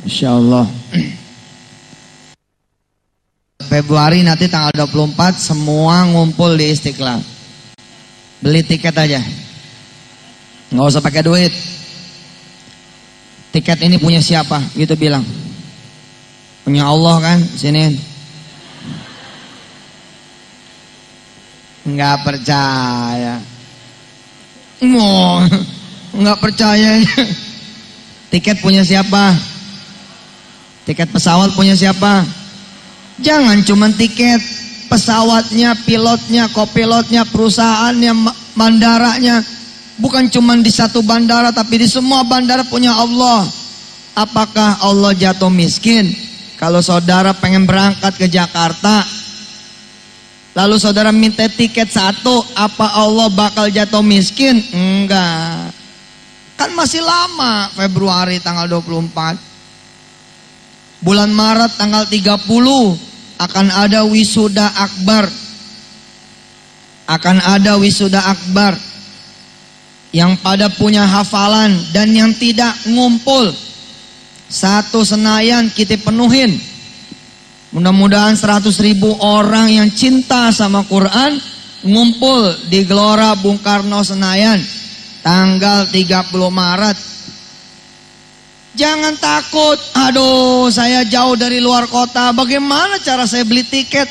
Insyaallah. Februari nanti tanggal 24 semua ngumpul di Istiqlal. Beli tiket aja. Nggak usah pakai duit. Tiket ini punya siapa? Gitu bilang. Punya Allah kan? Sini. Nggak percaya. Nggak percaya. Tiket punya siapa? Tiket pesawat punya siapa? Jangan cuma tiket, pesawatnya, pilotnya, kopilotnya, perusahaannya, bandaranya. Bukan cuma di satu bandara, tapi di semua bandara punya Allah. Apakah Allah jatuh miskin? Kalau saudara pengen berangkat ke Jakarta, lalu saudara minta tiket satu, apa Allah bakal jatuh miskin? Enggak. Kan masih lama, Februari tanggal 24. Bulan Maret tanggal 30 akan ada wisuda akbar. Akan ada wisuda akbar. Yang pada punya hafalan dan yang tidak ngumpul. Satu Senayan kita penuhin. Mudah-mudahan 100.000 orang yang cinta sama Quran ngumpul di Gelora Bung Karno Senayan tanggal 30 Maret. Jangan takut, aduh saya jauh dari luar kota, bagaimana cara saya beli tiket?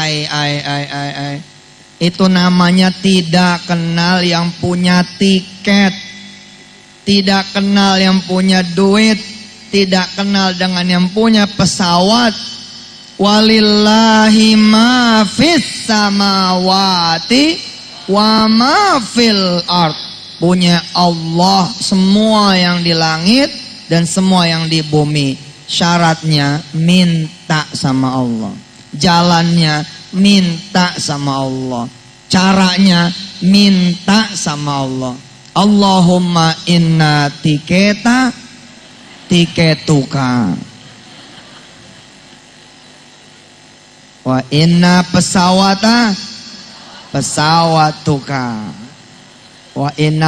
Itu namanya tidak kenal yang punya tiket, tidak kenal yang punya duit, tidak kenal dengan yang punya pesawat. Walillahi ma fis samawati wa ma fil ard. Punya Allah semua yang di langit dan semua yang di bumi. Syaratnya minta sama Allah. Jalannya minta sama Allah. Caranya minta sama Allah. Allahumma inna tiketuka. Wa inna pesawatuka. Wa inna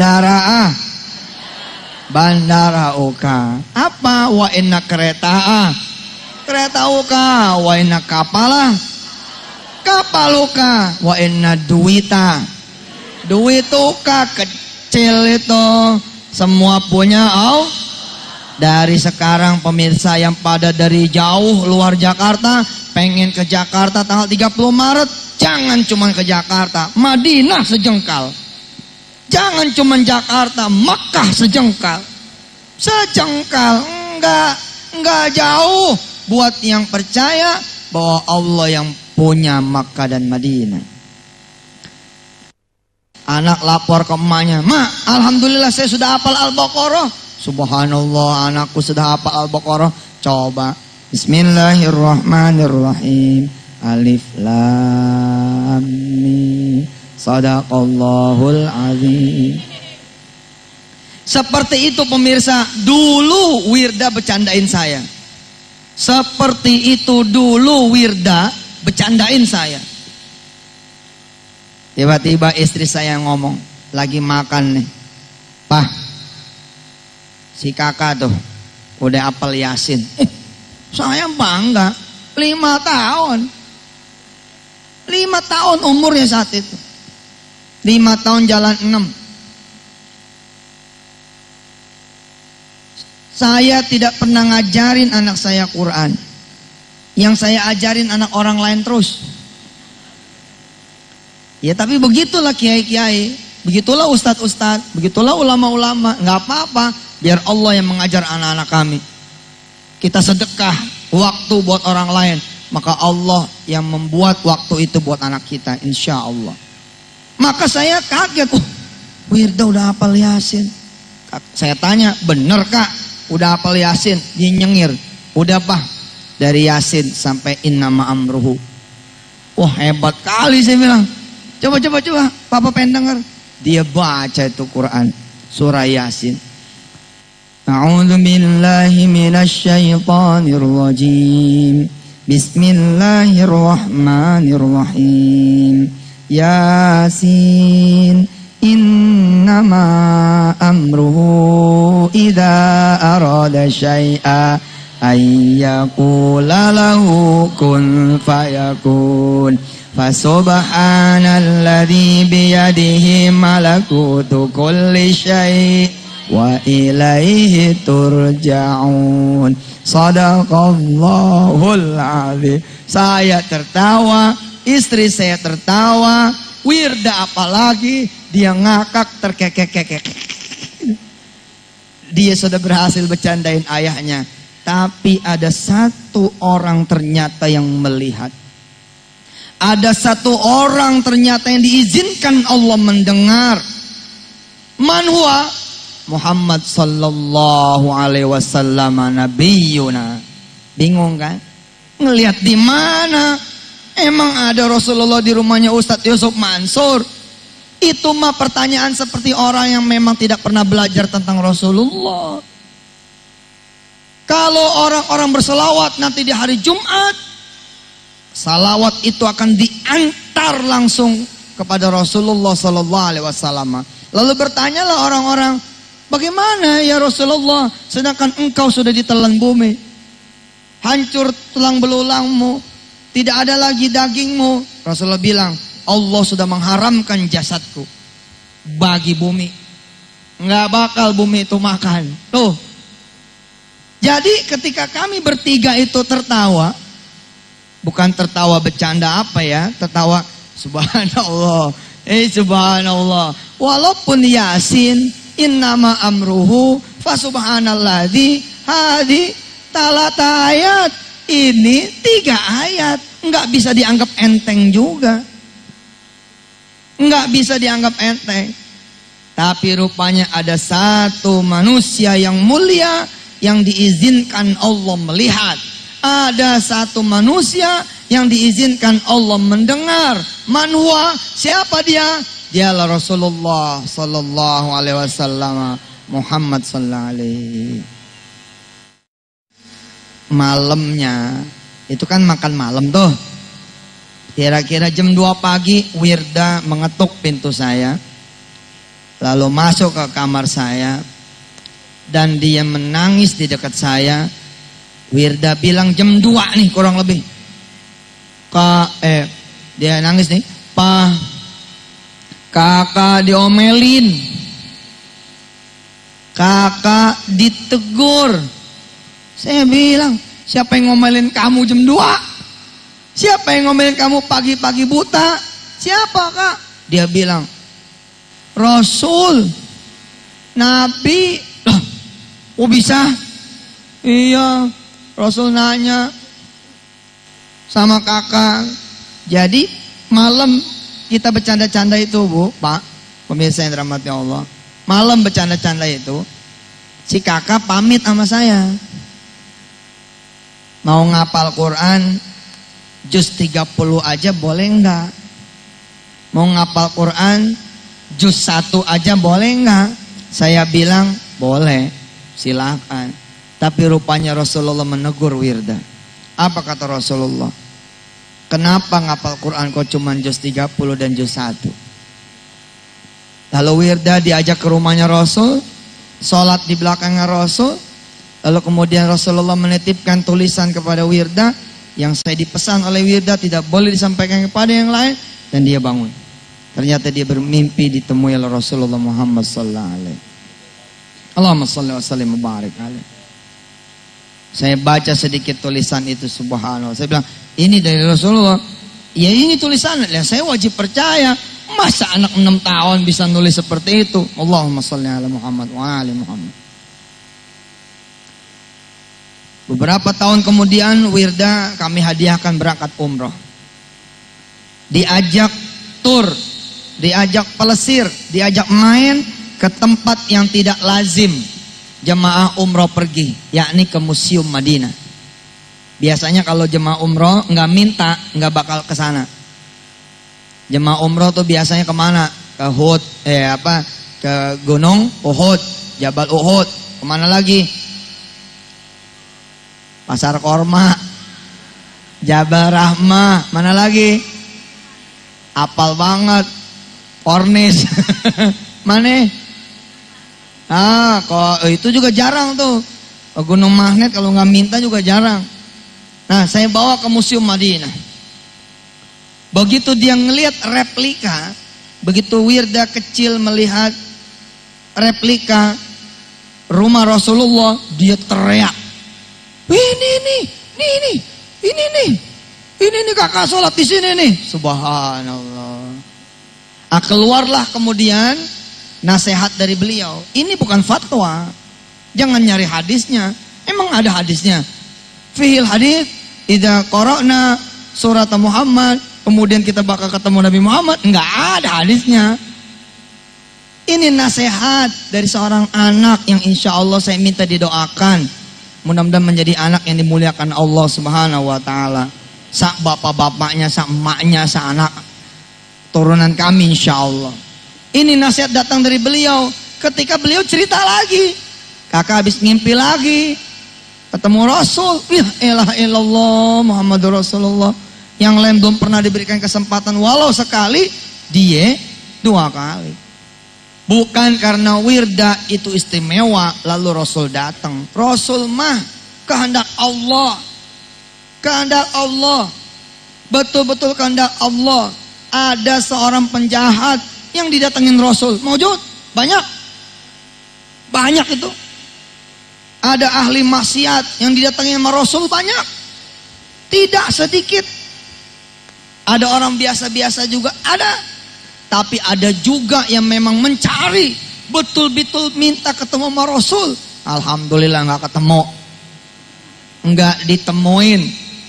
bandara uka. Apa? Wa inna kereta uka. Wa inna kapaluka. Wa inna duituka. Kecil itu semua punya Allah. Dari sekarang pemirsa yang pada dari jauh luar Jakarta pengen ke Jakarta tanggal 30 Maret, jangan cuma ke Jakarta, Madinah sejengkal. Jangan cuma Jakarta, Makkah sejengkal. Enggak jauh. Buat yang percaya bahwa Allah yang punya Makkah dan Madinah. Anak lapor ke emaknya, "Ma, alhamdulillah saya sudah hafal Al-Baqarah." Subhanallah, anakku sudah hafal Al-Baqarah. Coba. Bismillahirrahmanirrahim. Alif Lam Mim. Sadaqallahul azim. Seperti itu pemirsa, dulu Wirda bercandain saya. Seperti itu dulu Wirda bercandain saya. Tiba-tiba istri saya ngomong, lagi makan nih. "Pak, si kakak tuh udah hafal Yasin." Saya bangga. 5 tahun. 5 tahun umurnya saat itu. 5 tahun jalan 6. Saya tidak pernah ngajarin anak saya Quran. Yang saya ajarin anak orang lain terus. Ya tapi begitulah kiai-kiai, begitulah ustadz-ustadz, begitulah ulama-ulama. Nggak apa-apa, biar Allah yang mengajar anak-anak kami. Kita sedekah waktu buat orang lain, maka Allah yang membuat waktu itu buat anak kita, insya Allah. Maka saya kaget, Wirda udah hafal Yasin. Saya tanya, bener Kak, udah hafal Yasin? Dia nyengir, udah Pak, dari Yasin sampai innama amruhu. Wah hebat kali, saya bilang. Coba, Papa pengen denger. Dia baca itu Quran, surah Yasin. A'udzu billahi minasyaitonir rajim. Bismillahirrahmanirrahim. Yasin, inna innama amruhu idza arada syai'a ayyaqula lahu kun fayakun. Fasubhanalladzi biyadihi malakutu kulli syai' wa ilaihi turja'un. Shadaqallahul azim. Saya tertawa, istri saya tertawa, Wirda apalagi dia ngakak terkekek-kekek. Dia sudah berhasil bercandain ayahnya, tapi ada satu orang ternyata yang melihat. Ada satu orang ternyata yang diizinkan Allah mendengar. Man huwa? Muhammad sallallahu alaihi wasallam nabiyuna. Bingung kan? Ngelihat di mana? Emang ada Rasulullah di rumahnya Ustadz Yusuf Mansur? Itu mah pertanyaan seperti orang yang memang tidak pernah belajar tentang Rasulullah. Kalau orang-orang berselawat nanti di hari Jumat, salawat itu akan diantar langsung kepada Rasulullah sallallahu alaihi wasallam. Lalu bertanyalah orang-orang, bagaimana ya Rasulullah, sedangkan engkau sudah ditelan bumi, hancur tulang belulangmu, tidak ada lagi dagingmu. Rasulullah bilang, Allah sudah mengharamkan jasadku bagi bumi, nggak bakal bumi itu makan. Tuh. Jadi ketika kami bertiga itu tertawa, bukan tertawa bercanda apa ya, tertawa subhanallah, subhanallah. Walaupun Yasin, innama amruhu fasubhanalladzi hadi talata ayat. Ini 3 ayat, nggak bisa dianggap enteng juga, nggak bisa dianggap enteng. Tapi rupanya ada satu manusia yang mulia yang diizinkan Allah melihat. Ada satu manusia yang diizinkan Allah mendengar. Man huwa? Siapa dia? Dialah Rasulullah sallallahu alaihi wasallam, Muhammad sallallahu alaihi. Malamnya itu kan makan malam tuh. Kira-kira jam 2 pagi Wirda mengetuk pintu saya, lalu masuk ke kamar saya, dan dia menangis di dekat saya. Wirda bilang jam 2 nih kurang lebih. Dia nangis nih, "Pa, kakak diomelin, kakak ditegur." Saya bilang, siapa yang ngomelin kamu jam 2? Siapa yang ngomelin kamu pagi-pagi buta? Siapa kak? Dia bilang, Rasul, Nabi. Loh, oh bisa? Iya, Rasul nanya sama kakak. Jadi malam kita bercanda-canda itu Bu, Pak, pemirsa yang dirahmati Allah. Malam bercanda-canda itu, si kakak pamit sama saya. Mau ngapal Quran juz 30 aja boleh enggak? Mau ngapal Quran juz 1 aja boleh enggak? Saya bilang boleh, silakan. Tapi rupanya Rasulullah menegur Wirda. Apa kata Rasulullah? Kenapa ngapal Quran kok cuma juz 30 dan juz 1? Lalu Wirda diajak ke rumahnya Rasul, sholat di belakangnya Rasul. Lalu kemudian Rasulullah menitipkan tulisan kepada Wirda, yang saya dipesan oleh Wirda tidak boleh disampaikan kepada yang lain, dan dia bangun. Ternyata dia bermimpi ditemui oleh Rasulullah Muhammad sallallahu alaihi wasallam. Allahumma shalli wa sallim wa barik alaihi. Saya baca sedikit tulisan itu, subhanallah. Saya bilang, ini dari Rasulullah. Ya ini tulisan, ya saya wajib percaya. Masa anak 6 tahun bisa nulis seperti itu? Allahumma shalli ala Muhammad wa ali Muhammad. Beberapa tahun kemudian Wirda kami hadiahkan berangkat umroh. Diajak tur, diajak pelesir, diajak main ke tempat yang tidak lazim jemaah umroh pergi, yakni ke Museum Madinah. Biasanya kalau jemaah umroh nggak minta, nggak bakal ke sana. Jemaah umroh tuh biasanya kemana? Ke Uhud, ke Gunung Uhud, Jabal Uhud. Kemana lagi? Pasar Korma, Jabal Rahmah, mana lagi? Apal banget, Kornis. Mana? Kok itu juga jarang tuh. Gunung Magnet kalau nggak minta juga jarang. Nah, saya bawa ke Museum Madinah. Begitu dia ngelihat replika, begitu Wirda kecil melihat replika rumah Rasulullah, dia teriak, ini kakak sholat di sini nih, subhanallah. Keluarlah kemudian nasihat dari beliau. Ini bukan fatwa, jangan nyari hadisnya. Emang ada hadisnya? Fihil hadis, idza qara'na surat Muhammad, kemudian kita bakal ketemu Nabi Muhammad. Enggak ada hadisnya. Ini nasihat dari seorang anak yang insya Allah saya minta didoakan. Mudah-mudahan menjadi anak yang dimuliakan Allah Subhanahu wa ta'ala. Sa bapak-bapaknya, sa emaknya, sa anak turunan kami insya Allah. Ini nasihat datang dari beliau. Ketika beliau cerita lagi, kakak habis ngimpi lagi, ketemu Rasul. Ya elah illallah Muhammadur Rasulullah. Yang lain belum pernah diberikan kesempatan walau sekali, dia 2 kali. Bukan karena Wirda itu istimewa lalu Rasul datang. Rasul mah kehendak Allah. Kehendak Allah. Betul-betul kehendak Allah. Ada seorang penjahat yang didatengin Rasul. Maujud? Banyak. Banyak itu. Ada ahli maksiat yang didatengin sama Rasul banyak. Tidak sedikit. Ada orang biasa-biasa juga ada. Tapi ada juga yang memang mencari, betul-betul minta ketemu sama Rasul. Alhamdulillah nggak ketemu, nggak ditemuin.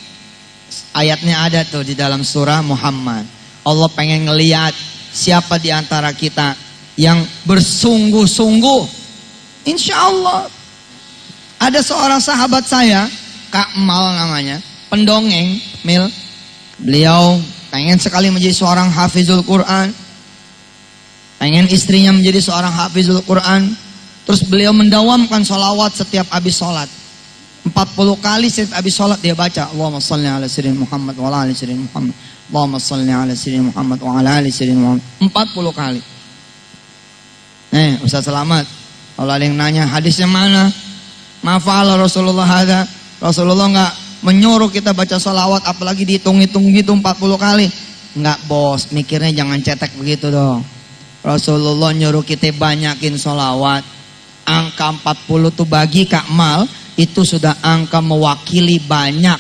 Ayatnya ada tuh di dalam surah Muhammad. Allah pengen ngeliat siapa di antara kita yang bersungguh-sungguh. Insya Allah. Ada seorang sahabat saya, Kak Mal namanya, pendongeng, Mil. Beliau pengen sekali menjadi seorang hafizul Quran. Pengen istrinya menjadi seorang hafizul Quran. Terus beliau mendawamkan sholawat setiap habis sholat. 40 kali setiap habis sholat dia baca. Allahumma salli ala sayyidina Muhammad wa ala ali sayyidina Muhammad. Allahumma salli ala sayyidina Muhammad wa ala ali sayyidina Muhammad. 40 kali. Ustaz Selamat. Kalau ada yang nanya hadisnya mana? Mafa'ala Rasulullah hadza. Rasulullah enggak menyuruh kita baca sholawat apalagi dihitung-hitung gitu 40 kali. Enggak bos, mikirnya jangan cetek begitu dong. Rasulullah nyuruh kita banyakin sholawat. Angka 40 tuh bagi Kak Mal itu sudah angka mewakili banyak.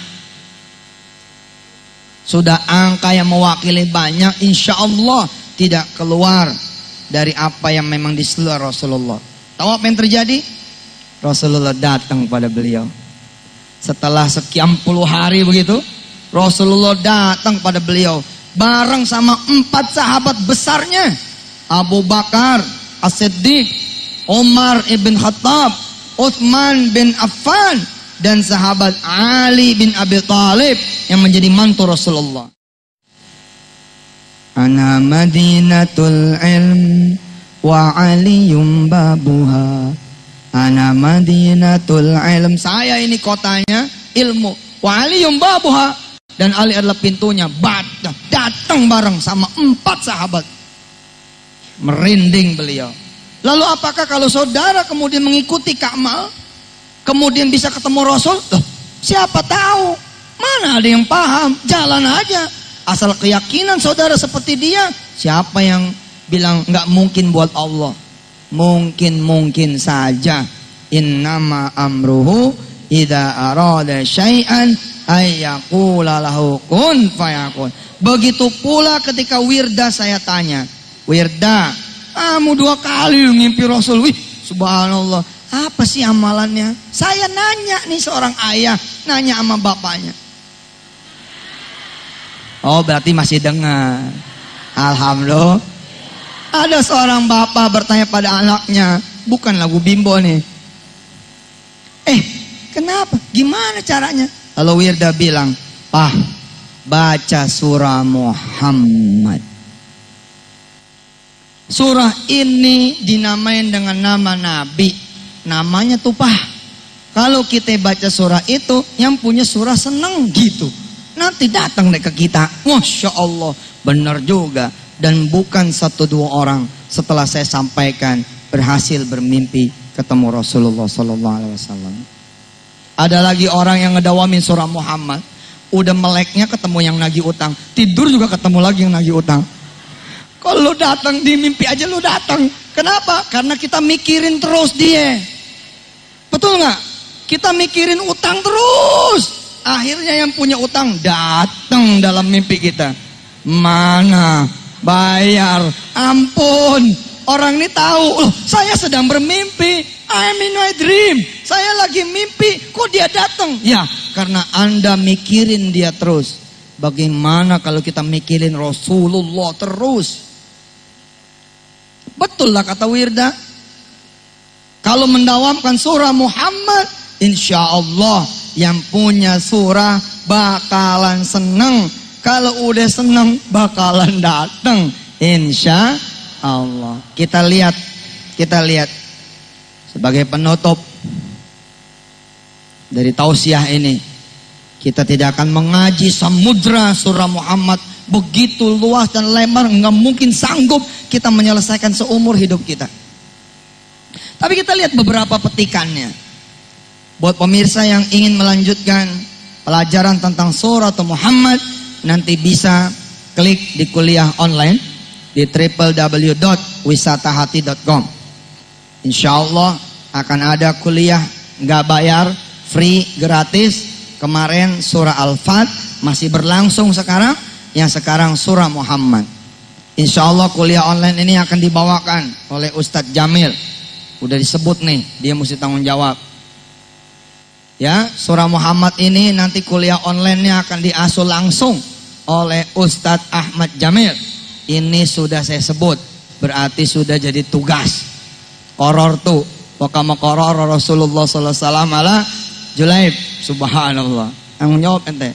Sudah angka yang mewakili banyak. Insya Allah tidak keluar dari apa yang memang disuruh Rasulullah. Tahu apa yang terjadi? Rasulullah datang pada beliau. Setelah sekian puluh hari begitu, Rasulullah datang pada beliau bareng sama 4 sahabat besarnya. Abu Bakar As-Siddiq, Umar ibn Khattab, Uthman bin Affan, dan sahabat Ali bin Abi Thalib yang menjadi mantu Rasulullah. Ana Madinatul Ilm wa aliyum babuha. Ana Madinatul Ilm. Saya ini kotanya ilmu. Wa aliyum babuha. Dan Ali adalah pintunya. Datang bareng sama 4 sahabat. Merinding beliau. Lalu apakah kalau saudara kemudian mengikuti Kak Mal, kemudian bisa ketemu Rasul? Loh, siapa tahu? Mana ada yang paham? Jalan aja. Asal keyakinan saudara seperti dia. Siapa yang bilang nggak mungkin buat Allah? Mungkin saja. Innama amruhu idza arada syai'an ayyaqula lahu kun fayakun. Begitu pula ketika Wirda saya tanya, Wirda, kamu 2 kali ngimpi Rasul. Wih, subhanallah. Apa sih amalannya? Saya nanya nih seorang ayah, nanya sama bapaknya. Oh, berarti masih dengar. Alhamdulillah. Ada seorang bapak bertanya pada anaknya, bukan lagu Bimbo nih. Kenapa? Gimana caranya? Lalu Wirda bilang, "Pak, baca surah Muhammad." Surah ini dinamain dengan nama Nabi. Namanya Tupah. Kalau kita baca surah itu, yang punya surah seneng gitu. Nanti datang deh ke kita. Masya Allah, benar juga. dan bukan 1-2 orang setelah saya sampaikan berhasil bermimpi ketemu Rasulullah SAW. Ada lagi orang yang ngedawamin surah Muhammad, udah meleknya ketemu yang nagih utang, tidur juga ketemu lagi yang nagih utang. Kalau lu datang di mimpi aja lu datang. Kenapa? Karena kita mikirin terus dia. Betul nggak? Kita mikirin utang terus. Akhirnya yang punya utang datang dalam mimpi kita. Mana? Bayar. Ampun. Orang ini tahu, loh, saya sedang bermimpi. I'm in my dream. Saya lagi mimpi, kok dia datang? Ya, karena Anda mikirin dia terus. Bagaimana kalau kita mikirin Rasulullah terus? Betul lah kata Wirda. Kalau mendawamkan surah Muhammad, insya Allah yang punya surah bakalan seneng. Kalau udah seneng bakalan datang, insya Allah. Kita lihat sebagai penutup dari tausiah ini, kita tidak akan mengaji samudra surah Muhammad begitu luas dan lebar, nggak mungkin sanggup kita menyelesaikan seumur hidup kita. Tapi kita lihat beberapa petikannya. Buat pemirsa yang ingin melanjutkan pelajaran tentang surah Muhammad, nanti bisa klik di kuliah online di www.wisatahati.com. Insya Allah akan ada kuliah nggak bayar, free, gratis. Kemarin surah Al-Fat masih berlangsung sekarang, yang sekarang surah Muhammad. Insya Allah kuliah online ini akan dibawakan oleh Ustadz Jamil. Udah disebut nih, dia mesti tanggung jawab. Ya, surah Muhammad ini nanti kuliah online-nya akan diasuh langsung oleh Ustadz Ahmad Jamil. Ini sudah saya sebut, berarti sudah jadi tugas. Koror tuh, wakama koror Rasulullah sallallahu alaihi wasallam ala Julaib, subhanallah. Tanggung jawab ente.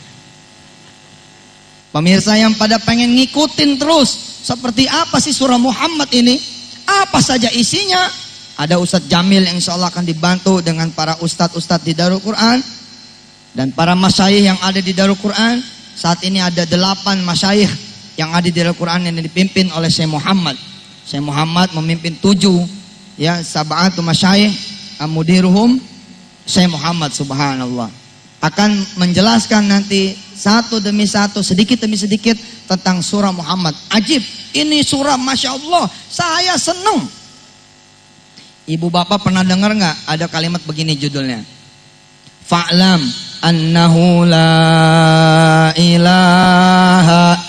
Pemirsa yang pada pengen ngikutin terus, seperti apa sih surah Muhammad ini? Apa saja isinya? Ada Ustadz Jamil yang insya Allah akan dibantu dengan para ustadz-ustadz di Darul Quran dan para masyayikh yang ada di Darul Quran. Saat ini ada 8 masyayikh yang ada di Darul Quran yang dipimpin oleh Syekh Muhammad. Syekh Muhammad memimpin 7 ya, sab'atu masyayikh, amudiruhum Syekh Muhammad, subhanallah. Akan menjelaskan nanti satu demi satu, sedikit demi sedikit tentang surah Muhammad. Ajib, ini surah Masya Allah, saya senang. Ibu bapak pernah dengar nggak ada kalimat begini judulnya? Fa'lam annahu la ilaha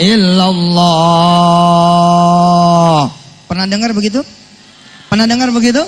illallah. Pernah dengar begitu? Pernah dengar begitu?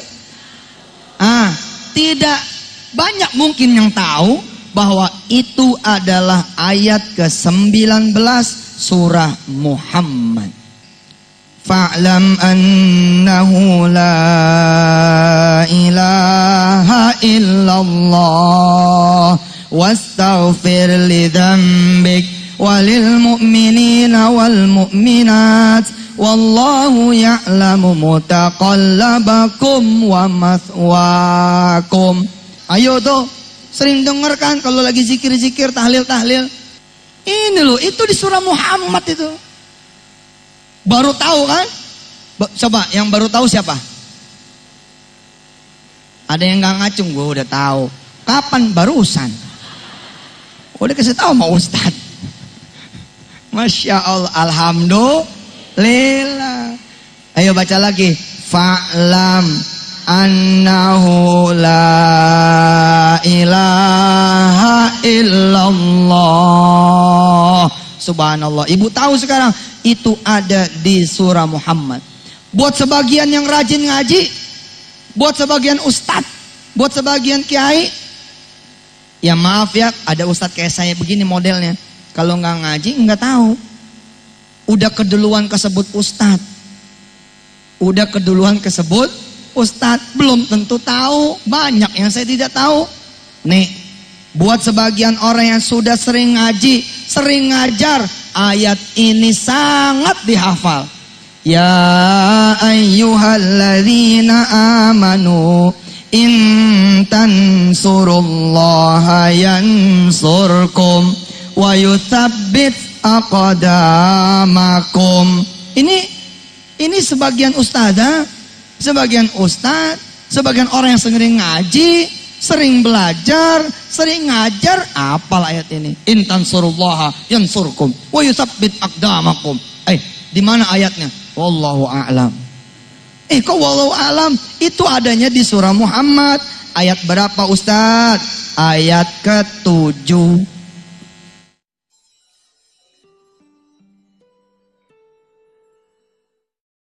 Tidak banyak mungkin yang tahu bahwa itu adalah ayat ke-19 surah Muhammad. Fa'lam annahu la ilaha illallah wastaghfir li dzambik walil mu'minina wal mu'minat wallahu ya'lamu mutaqallabakum wa mathwakum. Ayo tuh, sering dengar kan kalau lagi zikir-zikir, tahlil-tahlil. Ini loh, itu di surah Muhammad itu. Baru tahu kan? Coba yang baru tahu siapa? Ada yang gak ngacung, gue udah tahu. Kapan? Barusan. Udah kasih tahu sama Ustad. Masya Allah, alhamdulillah. Ayo baca lagi. Fa'lam annahu la ilaha illallah. Subhanallah. Ibu tahu sekarang itu ada di surah Muhammad. Buat sebagian yang rajin ngaji, buat sebagian ustadz, buat sebagian kiai, ya maaf ya, ada ustadz kayak saya begini modelnya. Kalau nggak ngaji nggak tahu. Udah keduluan kesebut ustadz, udah keduluan kesebut ustadz, belum tentu tahu. Banyak yang saya tidak tahu. Nih, buat sebagian orang yang sudah sering ngaji, sering ngajar, ayat ini sangat dihafal. Ya ayyuhalladzina amanu in tansurullaha yansurkum wa yutsabbit aqdamakum. Ini Ini sebagian ustazah, sebagian ustaz, sebagian orang yang sering ngaji, sering belajar, sering ngajar, apal ayat ini. Intan surullaha yansurkum wa yusabbit aqdamakum. Di mana ayatnya? Wallahu a'lam. Kok wallahu a'lam? Itu adanya di surah Muhammad. Ayat berapa Ustaz? Ayat ke-7.